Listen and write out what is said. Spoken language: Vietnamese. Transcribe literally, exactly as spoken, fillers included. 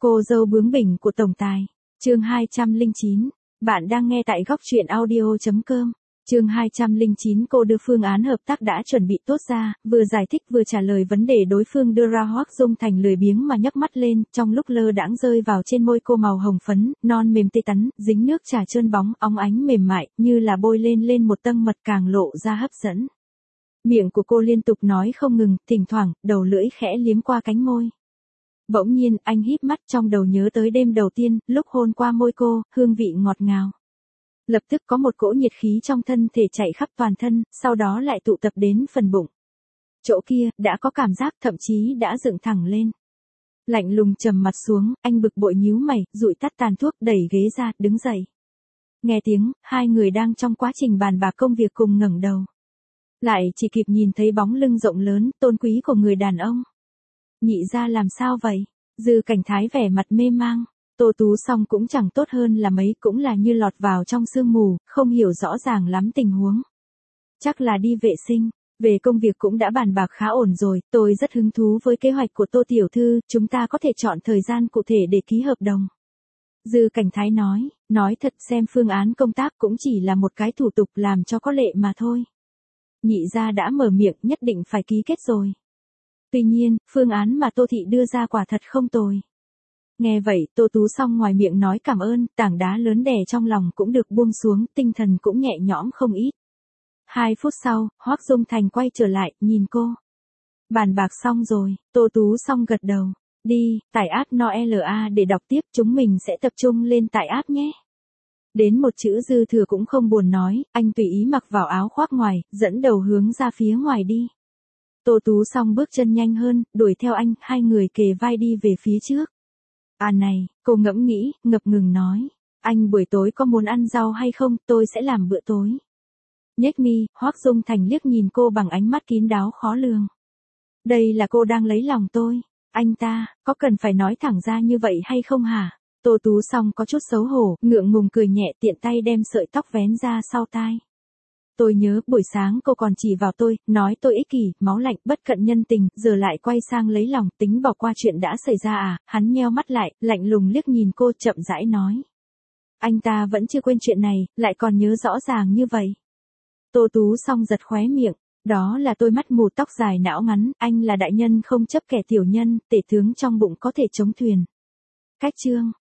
Cô dâu bướng bỉnh của tổng tài. Chương hai trăm lẻ chín. Bạn đang nghe tại góc truyện audio chấm com. Chương hai trăm lẻ chín. Cô đưa phương án hợp tác đã chuẩn bị tốt ra, vừa giải thích vừa trả lời vấn đề đối phương đưa ra. Hoắc Dung Thành lười biếng mà nhấc mắt lên, trong lúc lơ đãng rơi vào trên môi cô màu hồng phấn, non mềm tê tắn, dính nước trà trơn bóng, óng ánh mềm mại, như là bôi lên lên một tầng mật càng lộ ra hấp dẫn. Miệng của cô liên tục nói không ngừng, thỉnh thoảng, đầu lưỡi khẽ liếm qua cánh môi. Bỗng nhiên, anh híp mắt, trong đầu nhớ tới đêm đầu tiên, lúc hôn qua môi cô, hương vị ngọt ngào. Lập tức có một cỗ nhiệt khí trong thân thể chạy khắp toàn thân, sau đó lại tụ tập đến phần bụng. Chỗ kia, đã có cảm giác, thậm chí đã dựng thẳng lên. Lạnh lùng trầm mặt xuống, anh bực bội nhíu mày, dụi tắt tàn thuốc, đẩy ghế ra, đứng dậy. Nghe tiếng, hai người đang trong quá trình bàn bạc công việc cùng ngẩng đầu. Lại chỉ kịp nhìn thấy bóng lưng rộng lớn, tôn quý của người đàn ông. Nhị ra làm sao vậy? Dư Cảnh Thái vẻ mặt mê mang. Tô Tú Song cũng chẳng tốt hơn là mấy, cũng là như lọt vào trong sương mù, không hiểu rõ ràng lắm tình huống. Chắc là đi vệ sinh, về công việc cũng đã bàn bạc khá ổn rồi, tôi rất hứng thú với kế hoạch của Tô Tiểu Thư, chúng ta có thể chọn thời gian cụ thể để ký hợp đồng. Dư Cảnh Thái nói, nói thật xem phương án công tác cũng chỉ là một cái thủ tục làm cho có lệ mà thôi. Nhị gia đã mở miệng nhất định phải ký kết rồi. Tuy nhiên, phương án mà Tô Thị đưa ra quả thật không tồi. Nghe vậy, Tô Tú Song ngoài miệng nói cảm ơn, tảng đá lớn đè trong lòng cũng được buông xuống, tinh thần cũng nhẹ nhõm không ít. Hai phút sau, Hoắc Dung Thành quay trở lại, nhìn cô. Bàn bạc xong rồi, Tô Tú Song gật đầu. Đi, tải app Noela để đọc tiếp, chúng mình sẽ tập trung lên tải app nhé. Đến một chữ dư thừa cũng không buồn nói, anh tùy ý mặc vào áo khoác ngoài, dẫn đầu hướng ra phía ngoài đi. Tô Tú Song bước chân nhanh hơn, đuổi theo anh, hai người kề vai đi về phía trước. À này, cô ngẫm nghĩ, ngập ngừng nói. Anh buổi tối có muốn ăn rau hay không, tôi sẽ làm bữa tối. Nhếch mi, Hoắc Dung Thành liếc nhìn cô bằng ánh mắt kín đáo khó lường. Đây là cô đang lấy lòng tôi. Anh ta, có cần phải nói thẳng ra như vậy hay không hả? Tô Tú Song có chút xấu hổ, ngượng ngùng cười nhẹ tiện tay đem sợi tóc vén ra sau tai. Tôi nhớ buổi sáng cô còn chỉ vào tôi, nói tôi ích kỷ, máu lạnh, bất cận nhân tình, giờ lại quay sang lấy lòng, tính bỏ qua chuyện đã xảy ra à, hắn nheo mắt lại, lạnh lùng liếc nhìn cô chậm rãi nói. Anh ta vẫn chưa quên chuyện này, lại còn nhớ rõ ràng như vậy. Tô Tú Song giật khóe miệng, đó là tôi mắt mù tóc dài não ngắn, anh là đại nhân không chấp kẻ tiểu nhân, tể tướng trong bụng có thể chống thuyền. Cách chương.